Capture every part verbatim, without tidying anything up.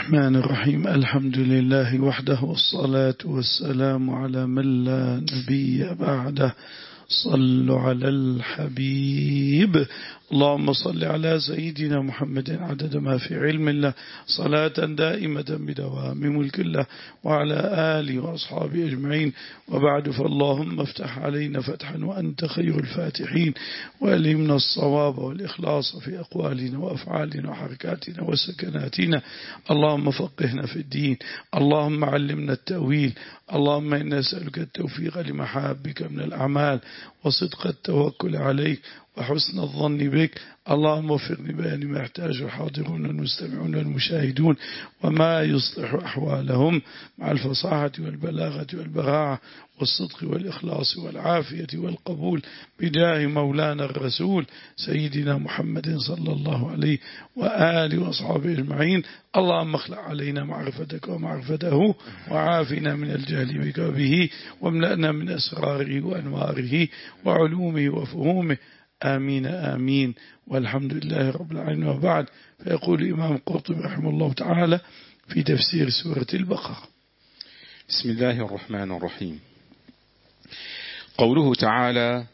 الرحمن الرحيم. الحمد لله وحده والصلاة والسلام على من لا نبي بعده. صلوا على الحبيب. اللهم صل على سيدنا محمد عدد ما في علم الله صلاة دائمة بدوام ملك الله وعلى آله وأصحابه أجمعين. وبعد، فاللهم افتح علينا فتحا وأنت خير الفاتحين، وألهمنا الصواب والإخلاص في أقوالنا وأفعالنا وحركاتنا وسكناتنا. اللهم فقهنا في الدين، اللهم علمنا التأويل، اللهم إنا نسألك التوفيق لمحابك من الأعمال وصدق التوكل عليك وحسن الظن بك. اللهم وفقني بيان ما يحتاج الحاضرون والمستمعون والمشاهدون وما يصلح أحوالهم مع الفصاحة والبلاغة والبراعة والصدق والإخلاص والعافية والقبول بجاه مولانا الرسول سيدنا محمد صلى الله عليه وآله وأصحابه أجمعين. اللهم اخلع علينا معرفتك ومعرفته وعافنا من الجهل بك وبه، واملأنا من أسراره وأنواره وعلومه وفهومه. آمين آمين، والحمد لله رب العالمين. وبعد، فيقول الإمام القرطبي رحمه الله تعالى في تفسير سورة البقرة: بسم الله الرحمن الرحيم. قوله تعالى: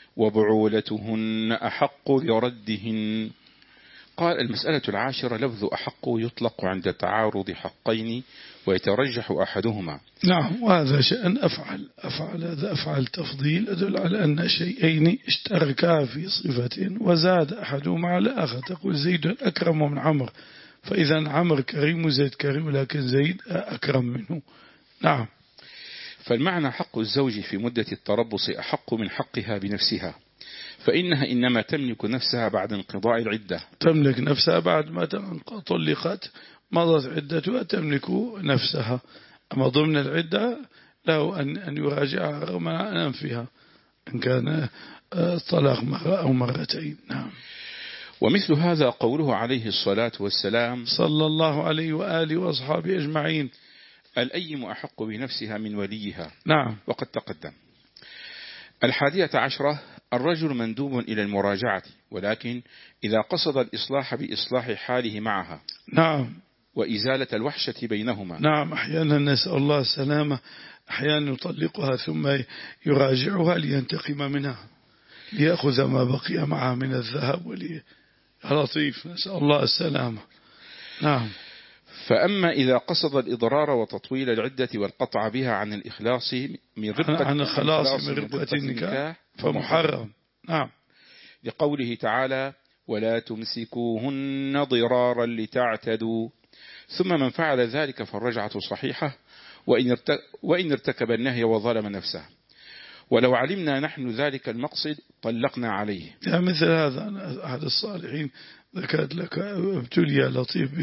وبعولتهن أحق بردهن. قال: المسألة العاشرة: لفظ أحق يطلق عند تعارض حقين ويترجح أحدهما. نعم، وهذا شأن أفعل أفعل هذا أفعل تفضيل يدل على أن شيئين اشتركا في صفة وزاد أحدهما على آخر. تقول زيد أكرم من عمر، فإذا عمر كريم وزيد كريم، لكن زيد أكرم منه. نعم. فالمعنى حق الزوج في مدة التربص أحق من حقها بنفسها، فإنها إنما تملك نفسها بعد انقضاء العدة. تملك نفسها بعد ما طلقت، مضت عدتها، تملك نفسها. أما ضمن العدة له أن أن يراجعها رغم أنفها إن كان طلاق مرة أو مرتين. نعم. ومثل هذا قوله عليه الصلاة والسلام صلى الله عليه وآله وأصحابه أجمعين: الأيم أحق بنفسها من وليها. نعم. وقد تقدم. الحادية عشرة: الرجل مندوب إلى المراجعة، ولكن إذا قصد الإصلاح بإصلاح حاله معها. نعم. وإزالة الوحشة بينهما. نعم. أحيانا نسأل الله السلامة، أحيانا يطلقها ثم يراجعها لينتقم منها، ليأخذ ما بقي معها من الذهب ولي لطيف، نسأل الله السلامة. نعم. فأما إذا قصد الإضرار وتطويل العدة والقطع بها عن الإخلاص من رقة عن الخلاص من رقة النكاح فمحرم. نعم. لقوله تعالى: ولا تمسكوهن ضرارا لتعتدوا. ثم من فعل ذلك فالرجعة صحيحة وإن ارتكب النهي وظلم نفسه، ولو علمنا نحن ذلك المقصد طلقنا عليه. يعني مثل هذا، أنا أحد الصالحين ذكرت لك ابتلي لطيف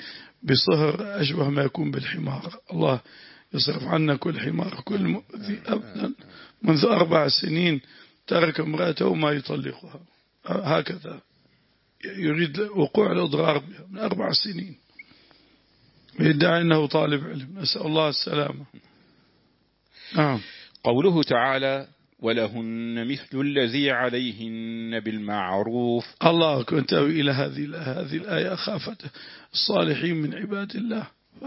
بصهر أشبه ما يكون بالحمار. الله يصرف عنا كل حمار كل مؤذي. أبدا منذ أربع سنين ترك امرأته وما يطلقها، هكذا يريد وقوع الإضرار بها من أربع سنين، يدعي أنه طالب علم، نسأل الله السلامة. نعم. قوله تعالى: ولهن مثل الذي عليهن بالمعروف. الله كنت إلى هذه هذه الآية خافت الصالحين من عباد الله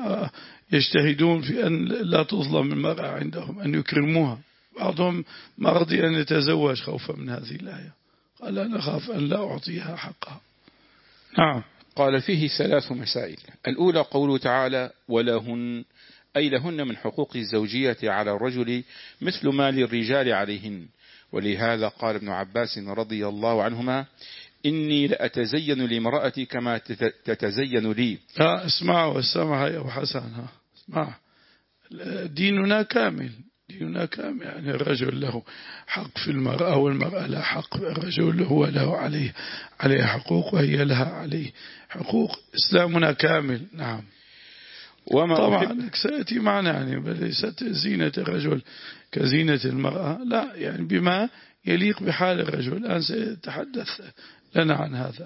يجتهدون في أن لا تظلم المرأة عندهم، أن يكرموها. بعضهم ما رضي أن يتزوج خوفا من هذه الآية، قال أنا خاف أن لا أعطيها حقها. نعم. قال فيه ثلاث مسائل. الأولى قوله تعالى: ولهن، أي لهن من حقوق الزوجية على الرجل مثل ما للرجال عليهن. ولهذا قال ابن عباس رضي الله عنهما: إني لأتزين لامرأتي كما تتزين لي. ها اسمعوا السمع يا أبو حسن، ها اسمع، ديننا كامل، ديننا كامل. يعني الرجل له حق في المرأة والمرأة لها حق، الرجل هو له عليه عليه حقوق وهي لها عليه حقوق. إسلامنا كامل. نعم. وما طبعا سيأتي معنا يعني ليست زينة الرجل كزينة المرأة، لا، يعني بما يليق بحال الرجل. الآن سيتحدث لنا عن هذا.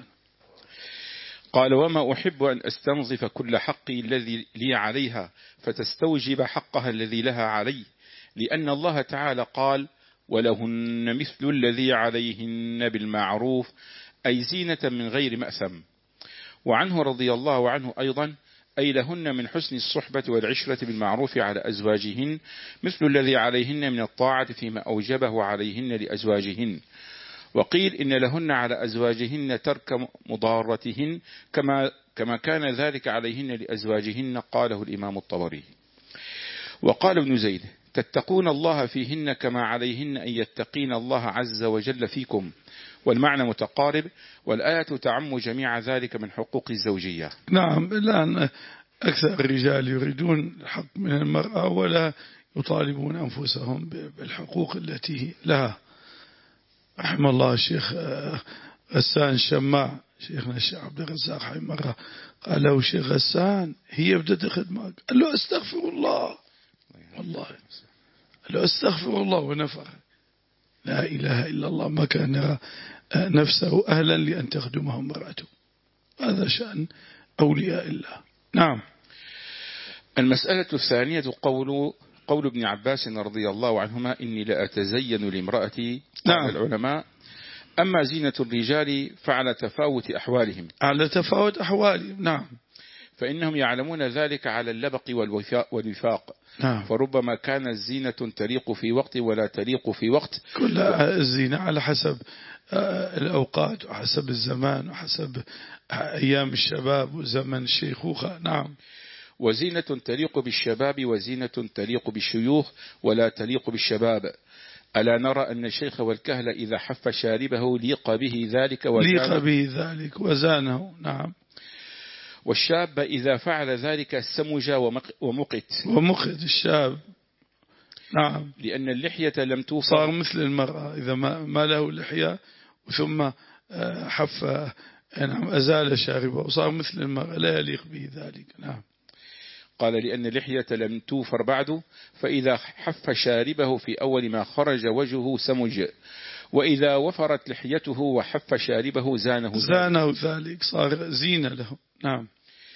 قال: وما أحب أن أستنظف كل حقي الذي لي عليها فتستوجب حقها الذي لها علي، لأن الله تعالى قال: ولهن مثل الذي عليهن بالمعروف، أي زينة من غير مأثم. وعنه رضي الله عنه أيضا أي لهن من حسن الصحبة والعشرة بالمعروف على أزواجهن مثل الذي عليهن من الطاعة فيما أوجبه عليهن لأزواجهن. وقيل إن لهن على أزواجهن ترك مضارتهن كما كما كان ذلك عليهن لأزواجهن، قاله الإمام الطبري. وقال ابن زيد: تتقون الله فيهن كما عليهن أن يتقين الله عز وجل فيكم، والمعنى متقارب، والآية تعم جميع ذلك من حقوق الزوجية. نعم، الآن أكثر الرجال يريدون الحق من المرأة ولا يطالبون أنفسهم بالحقوق التي لها. رحم الله الشيخ غسان شماع، شيخنا الشيخ عبد الرزاق حي مرة قال له: شيخ غسان هي بدأت خدمك، قال له: استغفر الله، والله قال له: استغفر الله ونفر، لا إله إلا الله، ما كان يرى نفسه أهلا لأن تخدمه امرأته. هذا شأن أولياء الله. نعم. المسألة الثانية قول قول ابن عباس رضي الله عنهما: إني لأتزين لامرأتي. نعم. العلماء: أما زينة الرجال فعلى تفاوت أحوالهم، على تفاوت أحوالهم. نعم. فإنهم يعلمون ذلك على اللبق والوفاق. نعم. فربما كانت الزينة تليق في وقت ولا تليق في وقت. كل الزينة على حسب الأوقات وحسب الزمان وحسب أيام الشباب وزمن الشيخوخة. نعم. وزينة تليق بالشباب وزينة تليق بالشيوخ ولا تليق بالشباب. ألا نرى أن الشيخ والكهل إذا حف شاربه ليق به ذلك وزانه, ليق به ذلك وزانه. نعم. والشاب إذا فعل ذلك سمج ومقت ومقت الشاب. نعم. لأن اللحية لم توفر، صار مثل المرأة إذا ما له لحية ثم حف نعم أزال شاربه وصار مثل المرأة، لا يليق به ذلك. نعم. قال: لأن اللحية لم توفر بعد، فإذا حف شاربه في أول ما خرج وجهه سمج، وإذا وفرت لحيته وحف شاربه زانه زانه ذلك، صار زينة له. نعم.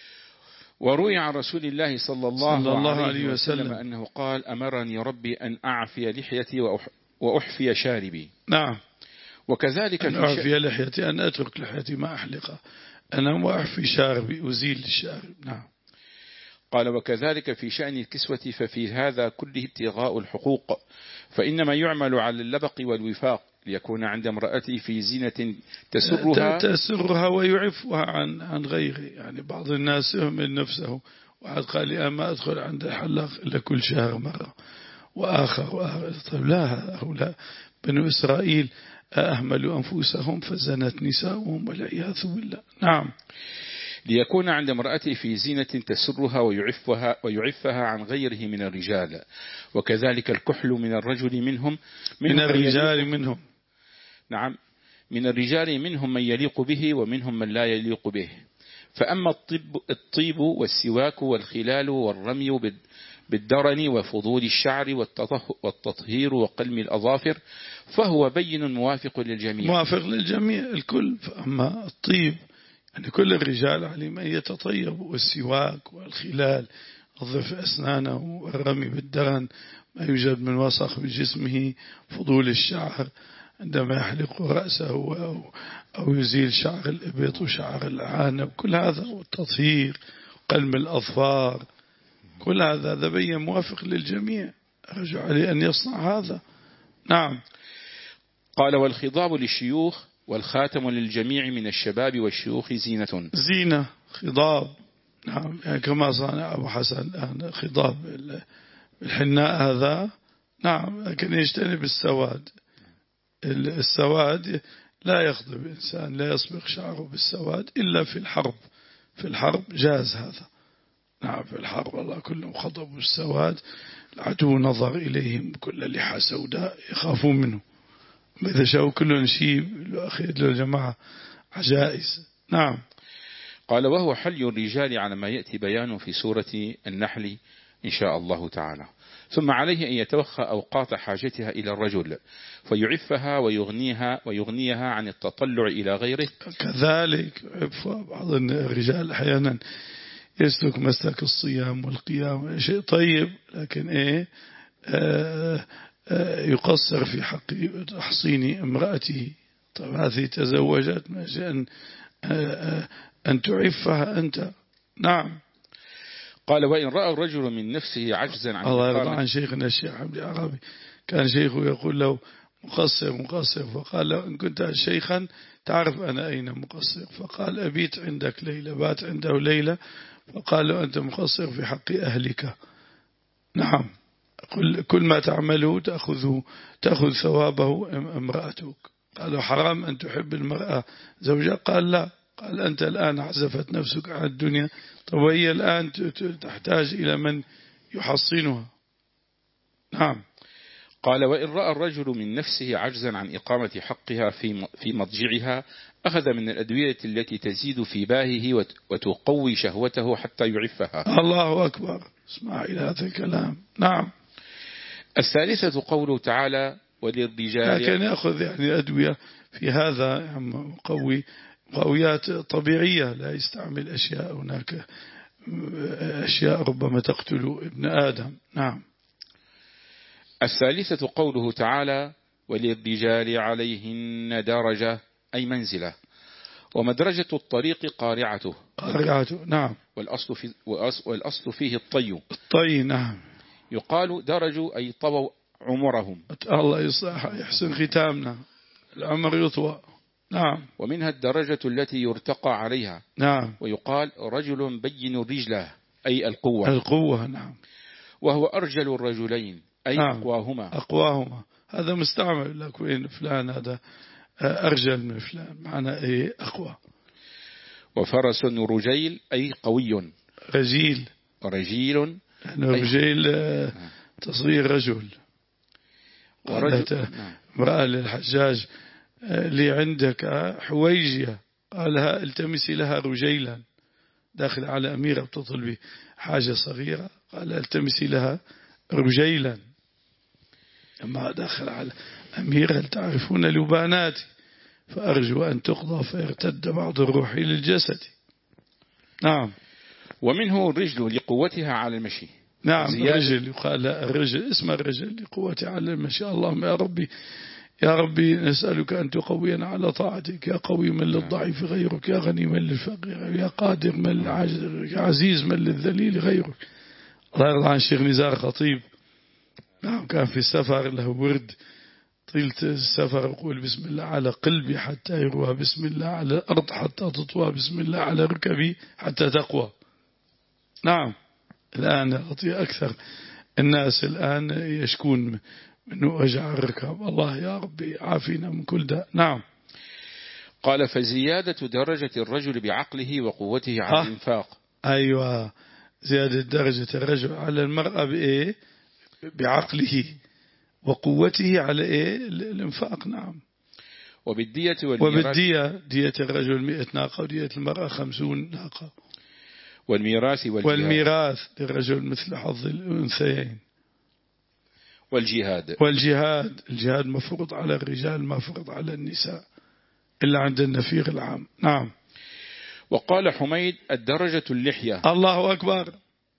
وروي عن رسول الله صلى الله, صلى الله عليه, عليه وسلم, وسلم أنه قال: أمرني ربي أن أعفي لحيتي وأحفي شاربي. نعم. وكذلك أن أعفي لحيتي، أن أترك لحيتي ما أحلقها، أنا وأحفي شاربي أزيل الشارب. نعم. قال: وكذلك في شأن الكسوة، ففي هذا كله ابتغاء الحقوق، فإنما يعمل على اللبق والوفاق ليكون عند امرأتي في زينة تسرها تسرها ويعفها عن عن غيره. يعني بعض الناس يهمل نفسه، واحد قال لي ما أدخل عند الحلاق إلا كل شهر مرة، وآخر وآخر. طيب لا، هؤلاء بنو إسرائيل أهملوا أنفسهم فزنت نساؤهم والعياذ بالله. نعم. ليكون عند امرأته في زينة تسرها ويعفها, ويعفها عن غيره من الرجال. وكذلك الكحل من الرجل منهم من, من الرجال منهم. نعم. من الرجال منهم من يليق به ومنهم من لا يليق به. فأما الطيب, الطيب والسواك والخلال والرمي بالدرن وفضول الشعر والتطهير وقلم الأظافر فهو بين موافق للجميع. موافق للجميع الكل. فأما الطيب يعني كل الرجال على من يتطيب، والسواك والخلال نظف أسنانه، والرمي بالدرن ما يوجد من وسخ بجسمه، فضول الشعر عندما يحلق رأسه أو يزيل شعر الإبط وشعر العنب، كل هذا، والتطهير قلم الأظفار، كل هذا هذا بين موافق للجميع، أرجو عليه أن يصنع هذا. نعم. قال: والخضاب للشيوخ والخاتم للجميع من الشباب والشيوخ زينة. زينة خضاب. نعم. يعني كما صنع أبو حسن الآن خضاب الحناء هذا. نعم. لكن يجتنب السواد. السواد لا يخضب إنسان، لا يصبغ شعره بالسواد إلا في الحرب. في الحرب جاز هذا. نعم. في الحرب والله كلهم خضبوا السواد، العدو نظر إليهم كل لحى سوداء يخافون منه، إذا شاءوا كلهم شيب أخير له جماعة عجائز. نعم. قال: وهو حل الرجال على ما يأتي بيانه في سورة النحل إن شاء الله تعالى. ثم عليه أن يتوخى أوقات حاجتها إلى الرجل فيعفها ويغنيها ويغنيها عن التطلع إلى غيره. كذلك بعض الرجال أحيانا يسلك مسلك الصيام والقيام، شيء طيب، لكن إيه آه يقصر في حق تحصين امرأته. طب هذه تزوجت، ما أن أن تعفها أنت. نعم. قال وإن رأى الرجل من نفسه عجزا عن الله يرضى عن شيخنا الشيخ حمد العربي، كان شيخه يقول له مقصر مقصر، فقال له إن كنت شيخا تعرف أنا أين مقصر، فقال أبيت عندك ليلة، بات عنده ليلة، فقال له أنت مقصر في حق أهلك. نعم، كل ما تعمله تأخذه تأخذ ثوابه امرأتك. قالوا حرام أن تحب المرأة زوجها، قال لا، قال أنت الآن عزفت نفسك عن الدنيا، طب وهي الآن تحتاج إلى من يحصنها. نعم. قال وإن رأى الرجل من نفسه عجزا عن إقامة حقها في في مضجعها أخذ من الأدوية التي تزيد في باهه وتقوي شهوته حتى يعفها. الله أكبر، اسمع إلى هذا الكلام. نعم. الثالثة قوله تعالى وللرجال، لكن يأخذ يعني أدوية في هذا يعني قوي قويات طبيعية، لا يستعمل أشياء هناك أشياء ربما تقتل ابن آدم. نعم. الثالثة قوله تعالى وللرجال عليهن درجة أي منزلة، ومدرجة الطريق قارعته قارعته. نعم. والأصل, في والأصل فيه الطي الطي. نعم. يقال درجوا أي طووا عمرهم. الله يصلح يحسن ختامنا، العمر يطوى. نعم. ومنها الدرجة التي يرتقى عليها. نعم. ويقال رجل بين رجله أي القوة. القوة. نعم. وهو أرجل الرجلين أي نعم. أقواهما. أقواهما هذا مستعمل لك، وين فلان هذا أرجل من فلان، معنى إيه؟ أقوى. وفرس رجيل أي قوي. رجيل. رجيل رجيل تصغير رجل. قالت امرأة للحجاج لي عندك حويجية، قالها التمسي لها رجيلا، داخل على أميرة بتطلبي حاجة صغيرة، قال التمسي لها رجيلا. لما داخل على أميرة تعرفون لباناتي، فأرجو أن تقضى فيرتد بعض الروح للجسد. نعم. ومنه الرجل لقوتها على المشي. نعم. الرجل يقال الرجل اسم الرجل لقوتها على المشي. اللهم يا ربي يا ربي نسألك أن تقوينا على طاعتك، يا قوي من للضعيف غيرك، يا غني من للفقير، يا قادر من للعاجز، يا عزيز من للذليل غيرك. الله يرضى عن الشيخ نزار خطيب. نعم. كان في السفر له ورد طيلة السفر يقول بسم الله على قلبي حتى يروى، بسم الله على الأرض حتى تطوى، بسم الله على ركبي حتى تقوى. نعم. الآن أكثر الناس الآن يشكون من وجع الركاب، الله يا ربي عافينا من كل ده. نعم. قال فزيادة درجة الرجل بعقله وقوته على الإنفاق. أيوة، زيادة درجة الرجل على المرأة بإيه؟ بعقله وقوته على إيه؟ الإنفاق. نعم. وبالدية والميراث. وبالدية دية الرجل مئة ناقة ودية المرأة خمسون ناقة. والميراث والجهاد. والميراث للرجل مثل حظ الأنثيين. والجهاد. والجهاد الجهاد مفروض على الرجال، مفروض على النساء إلا عند النفير العام. نعم. وقال حميد الدرجة اللحية. الله أكبر.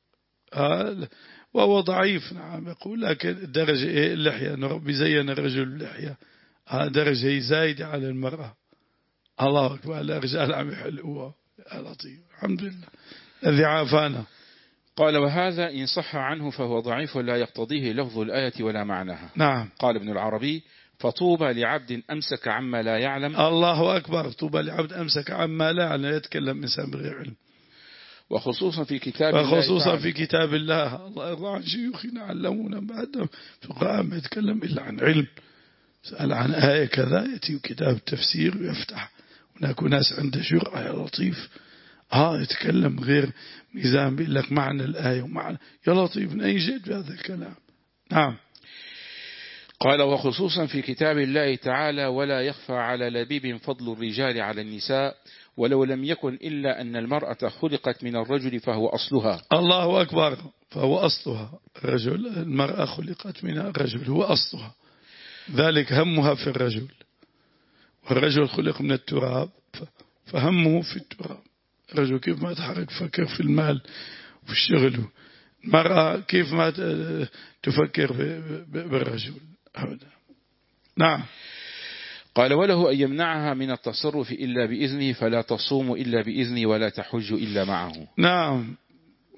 وهو ضعيف. نعم. يقول لكن الدرجة إيه؟ اللحية، أن ربي زين الرجل اللحية، هذا درجة زايدة على المرأة. الله أكبر. الرجال عم يحلقوها. يا لطيف، الحمد لله الذي عافانا. قال وهذا إن صح عنه فهو ضعيف لا يقتضيه لفظ الآية ولا معناها. نعم. قال ابن العربي فطوبى لعبد أمسك عما لا يعلم. الله أكبر. طوبى لعبد أمسك عما لا يعلم، يتكلم إنسان بغير علم. وخصوصا في كتاب الله وخصوصا في كتاب الله. الله يرضى عن شيوخنا علمونا بعد فقهاء ما يتكلم إلا عن علم. سأل عن آية كذا يأتي كتاب التفسير ويفتح، هناك ناس عنده جرأة يا لطيف، ها يتكلم غير ميزان، بيقول لك معنى الآية ومعنى، يا لطيف من أي جد بهذا الكلام. نعم. قال وخصوصا في كتاب الله تعالى ولا يخفى على لبيب فضل الرجال على النساء ولو لم يكن إلا أن المرأة خلقت من الرجل فهو أصلها. الله أكبر. فهو أصلها الرجل، المرأة خلقت من الرجل هو أصلها، ذلك همها في الرجل، والرجل خلق من التراب فهمه في التراب. الرجل كيف ما يتحرك فكر في المال وفي الشغل، المرأة كيف ما تفكر بالرجل أبدا. نعم. قال وله أن يمنعها من التصرف إلا بإذنه فلا تصوم إلا بإذنه ولا تحج إلا معه. نعم.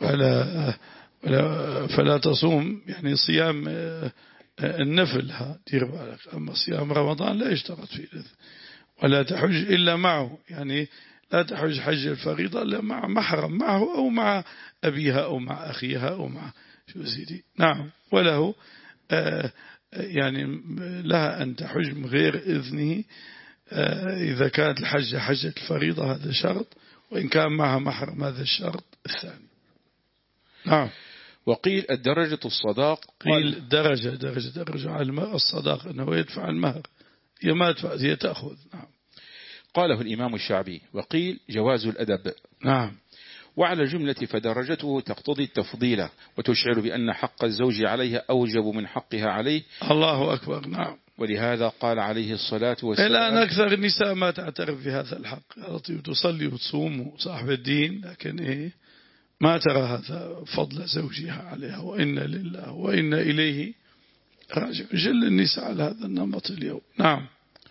فلا, فلا, فلا تصوم يعني صيام النفل ها دير بالك. أما صيام رمضان لا يشترط فيه الإذن. ولا تحج إلا معه، يعني لا تحج حج الفريضة إلا مع محرم معه أو مع أبيها أو مع أخيها أو مع شو سيدي. نعم. وله آه يعني لها أن تحج من غير إذنه آه إذا كانت الحجة حجة الفريضة، هذا شرط، وإن كان معها محرم هذا الشرط الثاني. نعم. وقيل الدرجة الصداق، قيل درجة درجة درجة على الصداق أنه يدفع المهر، هي ما تدفع هي تأخذ. نعم. قاله الإمام الشعبي. وقيل جواز الأدب. نعم. وعلى الجملة فدرجته تقتضي التفضيل وتشعر بأن حق الزوج عليها أوجب من حقها عليه. الله أكبر. نعم. ولهذا قال عليه الصلاة والسلام: الآن أكثر النساء ما تعترف بهذا الحق، تصلي وتصوم وصاحب الدين، لكن إيه ما ترى هذا فضل زوجها عليها، وإن لله وإن إليه راجع. جل النساء على هذا النمط اليوم. نعم.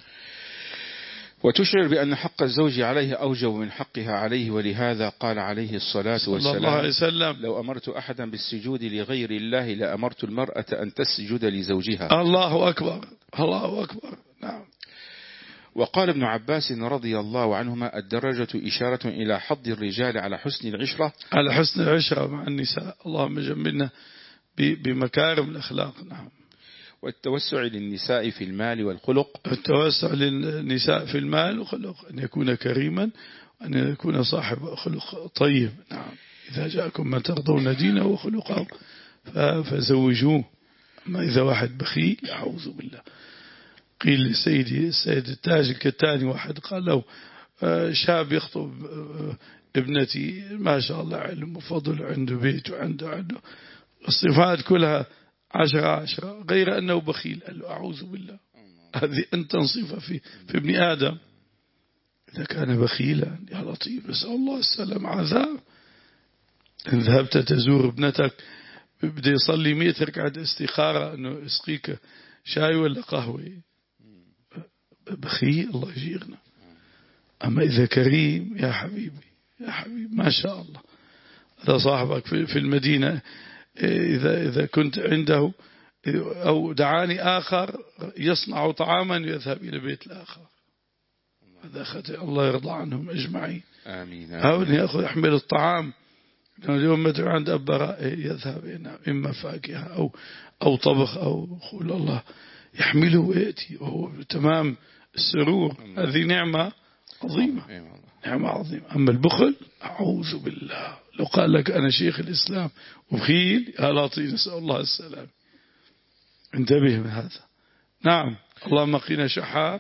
وتشعر بأن حق الزوج عليه أوجب من حقها عليه. ولهذا قال عليه الصلاة والسلام: صلى الله عليه وسلم: لو أمرت أحدا بالسجود لغير الله لأمرت المرأة أن تسجد لزوجها. الله أكبر. الله أكبر. نعم. وقال ابن عباس رضي الله عنهما: الدرجة إشارة إلى حض الرجال على حسن العشرة، على حسن العشرة مع النساء. اللهم جملنا بمكارم الأخلاق. نعم. والتوسع للنساء في المال والخلق، التوسع للنساء في المال والخلق، أن يكون كريما وأن يكون صاحب خلق طيب. نعم. إذا جاءكم من ترضون دينه وخلقه فزوجوه. أما إذا واحد بخيل أعوذ بالله. قيل لسيدي السيد التاج الكتاني، واحد قال له شاب يخطب ابنتي ما شاء الله علم وفضل، عنده بيت وعنده عنده الصفات كلها عشرة عشرة، غير أنه بخيل. قال له أعوذ بالله، هذه أنت صفة في, في ابن آدم. إذا كان بخيلا يا لطيف نسأل الله السلام عذاب. إن ذهبت تزور ابنتك بدأ يصلي مئة ركعة استخارة أنه يسقيك شاي ولا قهوة، بخيل الله يجيرنا. أما إذا كريم يا حبيبي يا حبيبي ما شاء الله، هذا صاحبك في المدينة إذا إذا كنت عنده أو دعاني آخر يصنع طعاما يذهب إلى بيت الآخر، هذا خطئ. الله يرضى عنهم أجمعين. آمين. أو أن يأخذ يحمل الطعام اليوم مدعو عند أبراء يذهب إما فاكهة أو أو طبخ أو خول الله يحمله ويأتي وهو تمام السرور. هذه نعمة عظيمة، نعمة عظيمة. أما البخل أعوذ بالله، لو قال لك أنا شيخ الإسلام وبخيل يا لطيف نسأل الله السلام. انتبه من هذا. نعم. اللهم قنا شح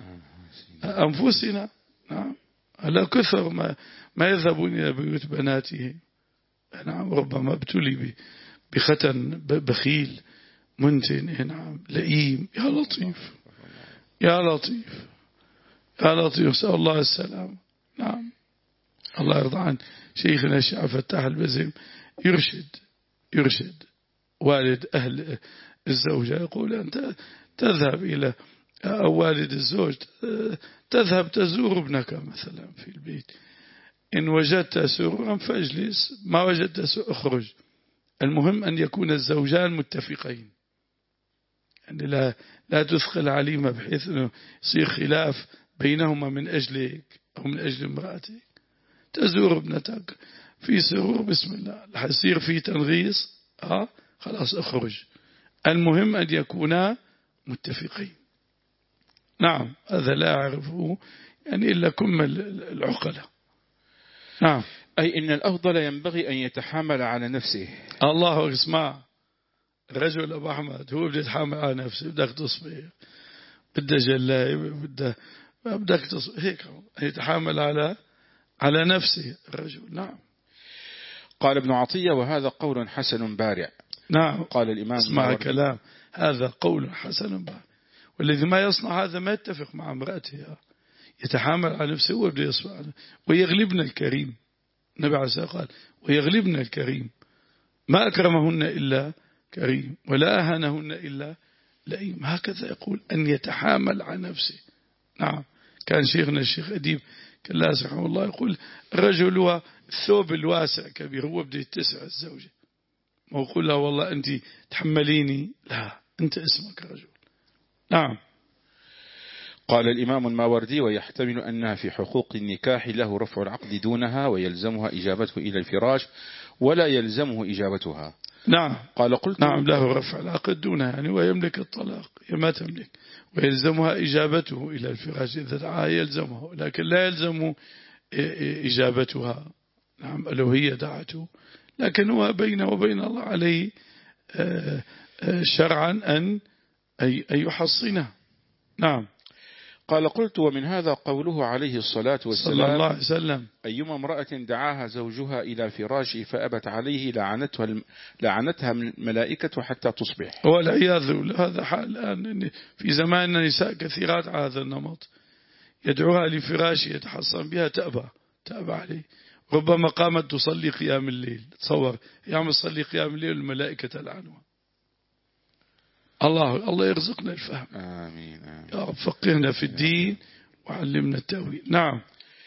أنفسنا. نعم. على كثر ما ما يذهبون إلى بيوت بناته. نعم. ربما ابتلي بختن بخيل منتن. نعم. لئيم. يا لطيف يا لطيف يا لطيف نسأل الله السلام. نعم. الله يرضى عن شيخنا الشيخ فتاح البزم يرشد يرشد والد أهل الزوجة، يقول أنت تذهب إلى أو والد الزوج تذهب تزور ابنك مثلا في البيت، إن وجدت سرورا فاجلس، ما وجدت سرورا اخرج. المهم أن يكون الزوجان متفقين، يعني لا لا تثقل عليهما بحيث أنه يصير خلاف بينهما من أجلك أو من أجل امرأتك. تزور ابنتك في سرور بسم الله، يصير في تنغيص ها خلاص اخرج. المهم أن يكونا متفقين. نعم. هذا لا أعرفه يعني إلا كم العقلة. نعم. أي إن الأفضل ينبغي أن يتحامل على نفسه. الله اسمع، الرجل أبو أحمد هو بده يتحامل على نفسه، بدك تصبر، بده جلاي، بده بدك تصبر هيك يتحامل على على نفسه الرجل. نعم. قال ابن عطية: وهذا قول حسن بارع. نعم. قال الإمام: اسمع كلام، هذا قول حسن بارع. والذي ما يصنع هذا ما يتفق مع امرأته، يتحامل على نفسه ويبدأ يصبر. ويغلبنا الكريم، النبي عليه الصلاة والسلام قال: ويغلبنا الكريم، ما أكرمهن إلا كريم ولا أهانهن إلا لئيم. هكذا يقول أن يتحامل على نفسه. نعم. كان شيخنا الشيخ أديب كلاس رحمه الله يقول: الرجل هو الثوب الواسع كبير، هو بده يتسع الزوجة، ما يقول لها والله أنت تحمليني، لا أنت اسمك رجل. نعم. قال الإمام الماوردي: ويحتمل أنها في حقوق النكاح له رفع العقد دونها ويلزمها إجابته إلى الفراش ولا يلزمه إجابتها. نعم. قال قلت نعم له رفع العقد دونها يعني ويملك الطلاق، هي ما تملك، ويلزمها إجابته إلى الفراش إذا دعاها يلزمه، لكن لا يلزم إجابتها. نعم لو هي دعته، لكن هو بينه وبين الله عليه شرعا أن يحصنه. نعم. قال قلت: ومن هذا قوله عليه الصلاة والسلام صلى الله عليه وسلم: أيما امرأة دعاها زوجها إلى فراشه فأبت عليه لعنتها لعنتها الملائكة حتى تصبح. والعياذ بالله. هذا حال الآن في زماننا نساء كثيرات على هذا النمط، يدعوها لفراشه يتحصن بها تأبى تأبى عليه، ربما قامت تصلي قيام الليل، تصور يعمل تصلي قيام الليل والملائكة تلعنها. الله الله يرزقنا الفهم. آمين, آمين. يا رب فقهنا في الدين وعلمنا التأويل. نعم.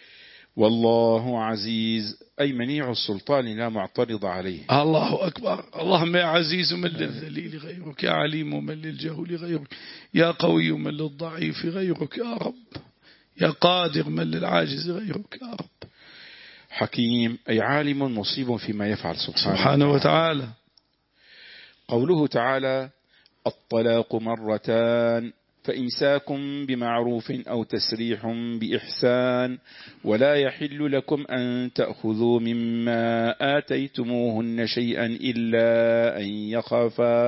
والله عزيز أي منيع السلطان لا معترض عليه. الله أكبر. اللهم يا عزيز من للذليل غيرك، يا عليم من للجهول غيرك، يا قوي من للضعيف غيرك يا رب، يا قادر من للعاجز غيرك يا رب. حكيم أي عالم مصيب فيما يفعل سبحانه, سبحانه وتعالى. قوله تعالى: الطلاق مرتان فإمساكم بمعروف أو تسريح بإحسان ولا يحل لكم أن تأخذوا مما آتيتموهن شيئا إلا أن يخافا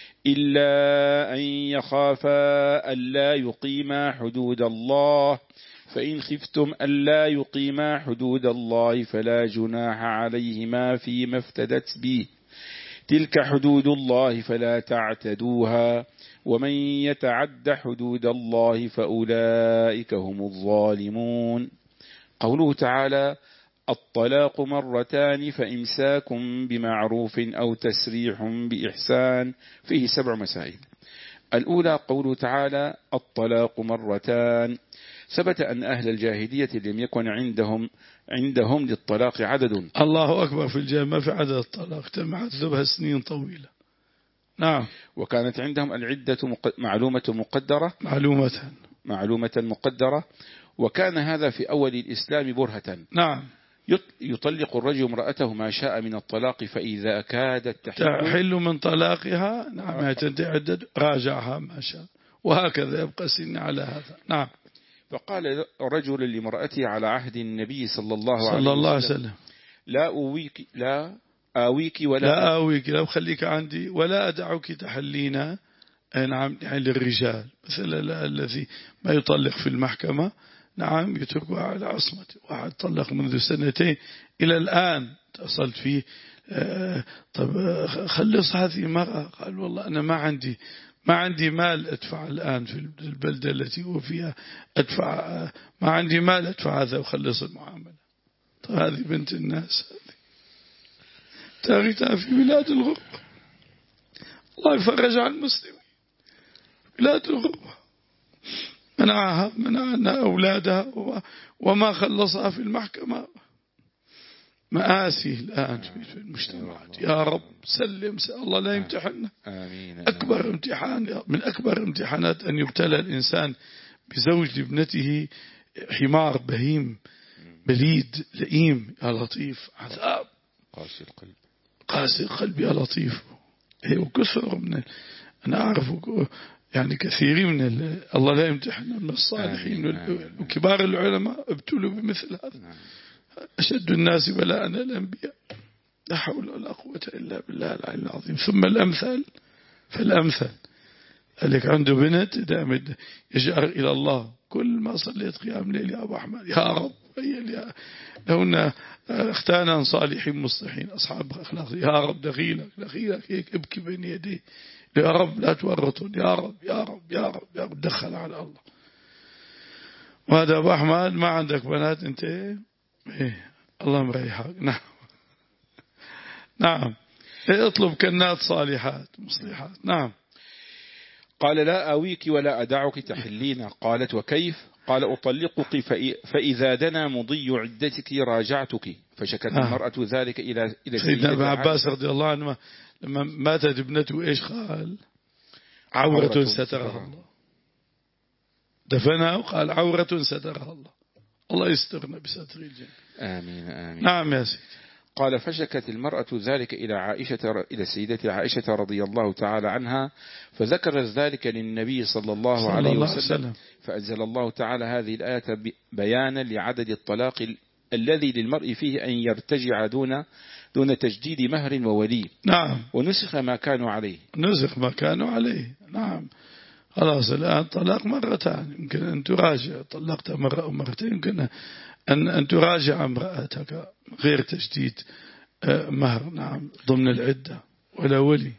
إلا أن يخافا ألا يقيما حدود الله، فإن خفتم ألا يقيما حدود الله فلا جناح عليهما فيما افتدت به، تلك حدود الله فلا تعتدوها، ومن يتعد حدود الله فأولئك هم الظالمون. قوله تعالى: الطلاق مرتان فإمساكم بمعروف أو تسريح بإحسان، فيه سبع مسائل. الأولى قوله تعالى: الطلاق مرتان. ثبت أن أهل الجاهلية لم يكن عندهم عندهم للطلاق عدد. الله أكبر. في الجامعة في عدد الطلاق تمعت ذبها سنين طويلة. نعم. وكانت عندهم العدة معلومة مقدرة معلومة معلومة مقدرة وكان هذا في أول الإسلام برهة. نعم. يطلق الرجل امرأته ما شاء من الطلاق، فإذا كادت تحل, تحل من طلاقها نعم تتعدد راجعها ما شاء، وهكذا يبقى سن على هذا. نعم. فقال رجل لامرأته على عهد النبي صلى الله, صلى عليه, الله عليه وسلم وسلم: لا أويك لا آويك ولا لا آويك لا أخليك عندي ولا أدعك تحلينا. نعم يعني للرجال مثل الذي ما يطلق في المحكمة نعم يتركها على عصمته. واحد طلق منذ سنتين إلى الآن اتصلت فيه آه طب خلص هذه المرأة، قال والله أنا ما عندي ما عندي مال أدفع الآن في البلدة التي هو فيها أدفع آه ما عندي مال أدفع هذا وخلص المعاملة. طب هذه بنت الناس، هذه تاريخها في بلاد الغربة. الله يفرج عن المسلمين بلاد الغربة، منعها منعنا أولادها وما خلصها في المحكمة. مآسي الآن في المجتمعات. يا رب سلم الله لا يمتحننا. أكبر امتحان من أكبر امتحانات أن يبتلى الإنسان بزوج لابنته حمار بهيم بليد لئيم يا لطيف، عذاب. قاسي القلب قاسي القلب يا لطيف. وكثر من أنا أعرف يعني كثيرين من ال... الله لا يمتحنا من الصالحين وكبار العلماء ابتلوا بمثل هذا. أشد الناس بلاء الأنبياء، لا حول ولا قوة إلا بالله العلي العظيم. ثم الأمثال فالأمثل. قالك عنده بنت دائما يجأر إلى الله، كل ما صليت قيام ليل يا أبو أحمد يا رب هي لهن اختانا صالحين مصلحين أصحاب أخلاق، يا رب دخيلك دخيلك هيك ابكي بين يديه، يا رب لا تورطون، يا رب يا رب يا رب يا رب دخل على الله. وهذا أبو أحمد ما عندك بنات أنت إيه الله مريحك. نعم نعم اطلب كنات صالحات مصلحات. نعم. قال لا آويك ولا أدعك تحلين. قالت وكيف؟ قال أطلقك فإذا دنا مضي عدتك راجعتك، فشكت آه. المرأة ذلك إلى إلى سيدنا ابن عباس رضي الله عنه لما ماتت ابنته إيش قال؟ عورة سترها الله. دفنها وقال عورة سترها الله. الله يسترنا بستر الجنة. آمين آمين. نعم يا سيدي. قال فشكت المرأة ذلك إلى عائشة إلى سيدتي عائشة رضي الله تعالى عنها، فذكرت ذلك للنبي صلى الله صلى عليه الله وسلم وسلم. فأنزل الله تعالى هذه الآية بيانا لعدد الطلاق الذي للمرء فيه أن يرتجع دون دون تجديد مهر وولي. نعم. ونسخ ما كانوا عليه. نسخ ما كانوا عليه. نعم. خلاص الآن طلاق مرتان، يمكن أن تراجع، طلقت مرة أو مرتين، يمكن أن أن تراجع امرأتك غير تجديد مهر. نعم. ضمن العدة ولا ولي.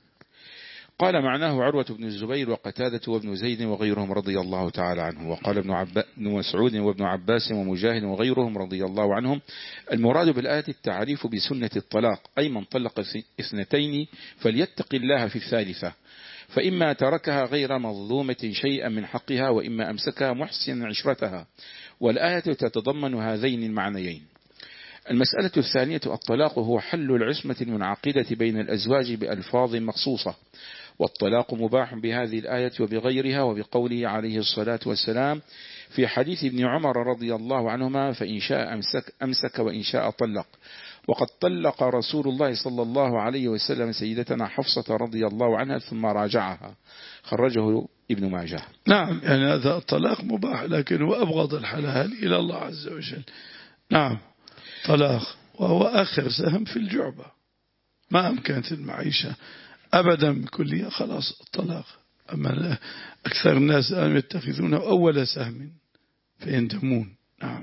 قال معناه عروة بن الزبير وقتادة وابن زيد وغيرهم رضي الله تعالى عنه. وقال ابن, عب... ابن مسعود وابن عباس ومجاهد وغيرهم رضي الله عنهم المراد بالآية التعريف بسنة الطلاق، أي من طلق اثنتين فليتق الله في الثالثة، فإما تركها غير مظلومة شيئا من حقها وإما أمسكها محسنا عشرتها، والآية تتضمن هذين المعنيين. المسألة الثانية الطلاق هو حل العصمة المنعقدة بين الأزواج بألفاظ مخصوصة، والطلاق مباح بهذه الآية وبغيرها، وبقوله عليه الصلاة والسلام في حديث ابن عمر رضي الله عنهما فإن شاء أمسك, أمسك وإن شاء طلق. وقد طلق رسول الله صلى الله عليه وسلم سيدتنا حفصة رضي الله عنها ثم راجعها، خرجه ابن ماجه. نعم، يعني هذا الطلاق مباح، لكن هو أبغض الحلال إلى الله عز وجل. نعم، طلاق وهو آخر سهم في الجعبة، ما أمكنت المعيشة أبدا بكلية، خلاص الطلاق. أما أكثر الناس الآن يتخذونه أول سهم فيندمون. نعم.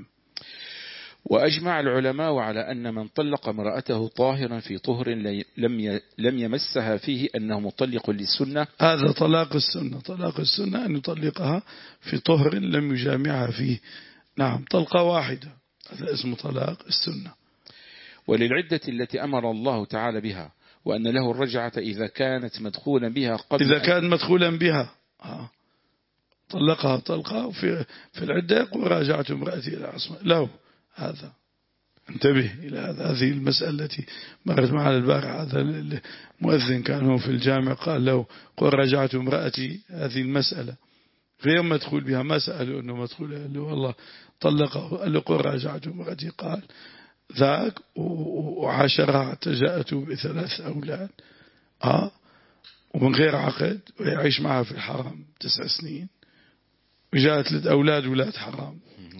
وأجمع العلماء على أن من طلق امرأته طاهرا في طهر لم لم يمسها فيه أنه مطلق للسنة. هذا طلاق السنة. طلاق السنة أن يطلقها في طهر لم يجامعها فيه. نعم، طلقة واحدة، هذا اسمه طلاق السنة. وللعدة التي أمر الله تعالى بها، وأن له الرجعة إذا كانت مدخولا بها قبل إذا كان مدخولا بها آه. طلقها طلقة في في العدة يقول راجعت امرأتي إلى عصمة له. هذا انتبه إلى هذا. هذه المسألة التي مرت معنا البارحة. هذا المؤذن كان هو في الجامع قال له قل رجعت امرأتي، هذه المسألة غير مدخول بها، ما سأله أنه مدخول، قال له والله طلقه، قال له قل رجعت امرأتي، قال ذاك وعاشرها حتى جاءته بثلاث أولاد آه ومن غير عقد، ويعيش معها في الحرام تسع سنين، وجاءت ثلاث أولاد ولاد حرام.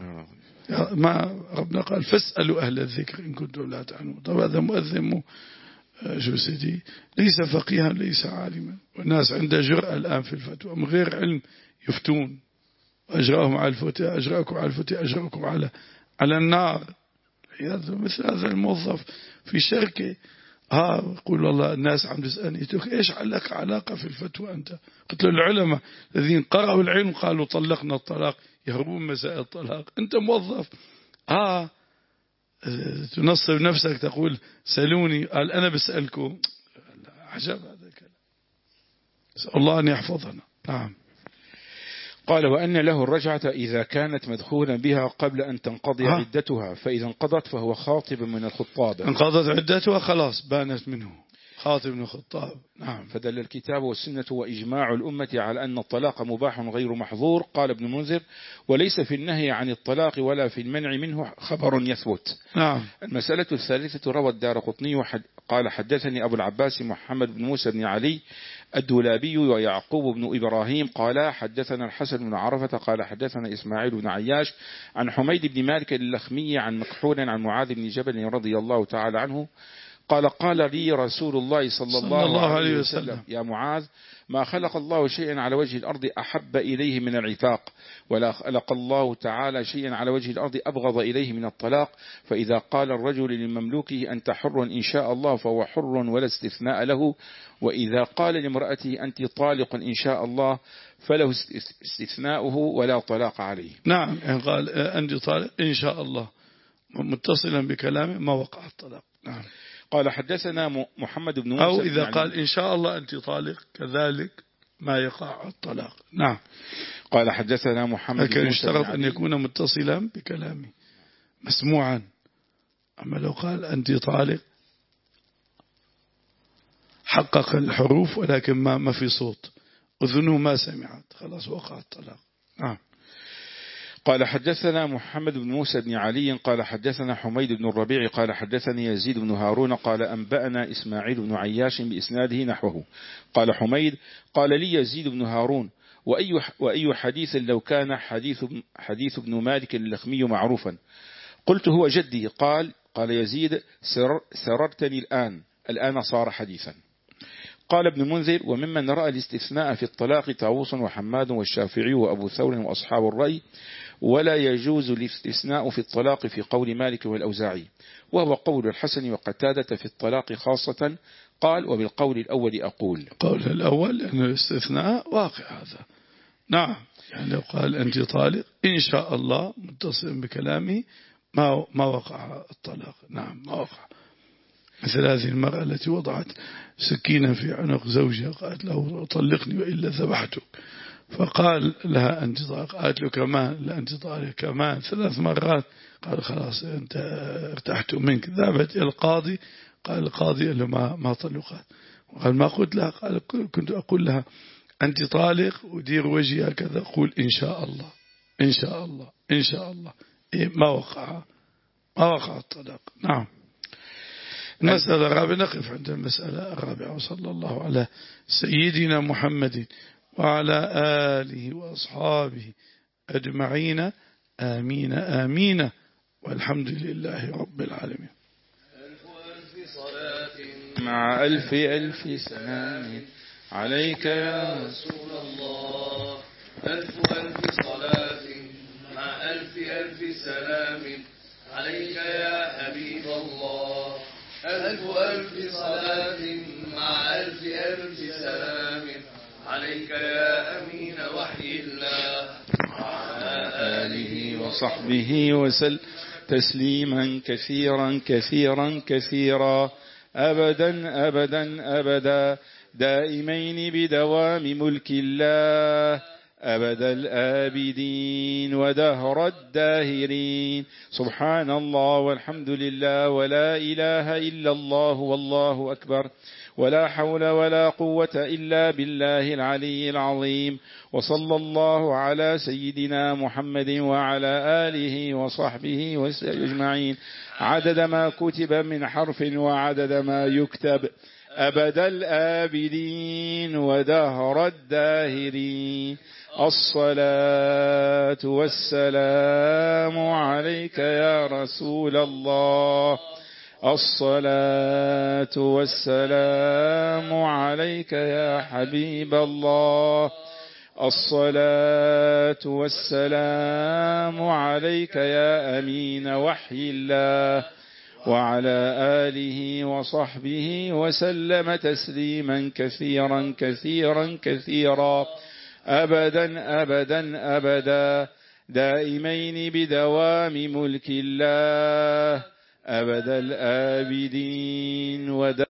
ما ربنا قال فاسألوا أهل الذكر إن كنتم لا تعلمون. طبعا هذا مؤذن شو سيدي ليس فقيها ليس عالما، والناس عندها جرأة الآن في الفتوى من غير علم يفتون. أجرأهم على الفتوى أجرأكم على الفتوى أجرأكم على على النار. مثل هذا الموظف في شركة ها يقول والله الناس عم تسألني تقول إيش لك علاقة في الفتوى أنت؟ قلت له العلماء الذين قرأوا العلم قالوا طلقنا الطلاق، يهربون مسائل الطلاق. أنت موظف ها تنصب نفسك تقول سألوني، قال أنا بسألكم. عجب هذا الكلام. أسأل الله أن يحفظنا. نعم. قال وأن له الرجعة إذا كانت مدخولا بها قبل أن تنقضي عدتها، فإذا انقضت فهو خاطب من الخطاب. انقضت عدتها خلاص بانت منه، خاطب من الخطاب. نعم. فدل الكتاب والسنة وإجماع الأمة على أن الطلاق مباح غير محظور. قال ابن منذر وليس في النهي عن الطلاق ولا في المنع منه خبر يثبت. نعم. المسألة الثالثة روى الدارقطني قال حدثني أبو العباس محمد بن موسى بن علي الدولابي ويعقوب بن إبراهيم قال حدثنا الحسن بن عرفة قال حدثنا إسماعيل بن عياش عن حميد بن مالك اللخمي عن مكحول عن معاذ بن جبل رضي الله تعالى عنه قال قال لي رسول الله صلى الله, صلى الله عليه وسلم, وسلم يا معاذ ما خلق الله شيئا على وجه الأرض أحب إليه من العتاق، ولا خلق الله تعالى شيئا على وجه الأرض أبغض إليه من الطلاق. فإذا قال الرجل لمملوكه أنت حر إن شاء الله فهو حر ولا استثناء له، وإذا قال لامرأته أنت طالق إن شاء الله فله استثناؤه ولا طلاق عليه. نعم، يعني قال أنت طالق إن شاء الله متصلا بكلامه ما وقع الطلاق. نعم. قال حدثنا محمد بن موسى أو إذا قال إن شاء الله أنت طالق كذلك ما يقع الطلاق. نعم. قال حدثنا محمد لكن يشترط أن يكون متصلا بكلامه مسموعا. أما لو قال أنت طالق حقق الحروف ولكن ما ما في صوت، أذنه ما سمعت، خلاص وقع الطلاق. نعم. قال حدثنا محمد بن موسى بن علي قال حدثنا حميد بن الربيع قال حدثني يزيد بن هارون قال أنبأنا إسماعيل بن عياش بإسناده نحوه. قال حميد قال لي يزيد بن هارون وأي, وأي حديث لو كان حديث, حديث ابن مالك اللخمي معروفا؟ قلت هو جدي. قال قال يزيد سر سررتني الآن الآن صار حديثا. قال ابن منذر وممن رأى الاستثناء في الطلاق طاووس وحماد والشافعي وأبو ثور وأصحاب الرأي، ولا يجوز الاستثناء في الطلاق في قول مالك والأوزاعي، وهو قول الحسن وقتادة في الطلاق خاصة. قال وبالقول الأول أقول. قول الأول أن الاستثناء واقع هذا. نعم. يعني لو قال أنت طالق إن شاء الله متصل بكلامه ما ما وقع الطلاق. نعم ما وقع. مثل هذه المرأة التي وضعت سكينا في عنق زوجها قالت له طلقني وإلا ذبحتك، فقال لها أنت طالق، قالت له كمان لا أنت طالق كمان ثلاث مرات، قال خلاص أنت ارتحت منك. ذهبت إلى القاضي، قال القاضي له ما ما طلقت، وقال ما قلت لها، قال كنت أقول لها أنت طالق ودير وجهي هكذا، قول إن شاء الله إن شاء الله إن شاء الله. إيه ما وقع ما وقع الطلاق. نعم. المسألة الرابعة، نقف عند المسألة الرابعة. وصلى الله على سيدنا محمد وعلى آله وأصحابه أجمعين. آمين آمين والحمد لله رب العالمين. ألف ألف صلاة مع ألف ألف سلام عليك يا رسول الله. ألف ألف صلاة مع ألف ألف سلام عليك يا حبيب الله. ألف ألف صلاة مع ألف ألف سلام عليك يا أمين وحي الله وعلى آله وصحبه وسلم تسليما كثيرا كثيرا كثيرا أبدا أبدا أبدا دائمين بدوام ملك الله أبد الآبدين ودهر الداهرين. سبحان الله والحمد لله ولا إله إلا الله والله أكبر ولا حول ولا قوة إلا بالله العلي العظيم. وصلى الله على سيدنا محمد وعلى آله وصحبه أجمعين عدد ما كتب من حرف وعدد ما يكتب أبد الآبدين ودهر الداهرين. الصلاة والسلام عليك يا رسول الله. الصلاة والسلام عليك يا حبيب الله. الصلاة والسلام عليك يا أمين وحي الله وعلى آله وصحبه وسلم تسليما كثيرا كثيرا كثيرا أبدا أبدا أبدا دائمين بدوام ملك الله أبد الآبدين.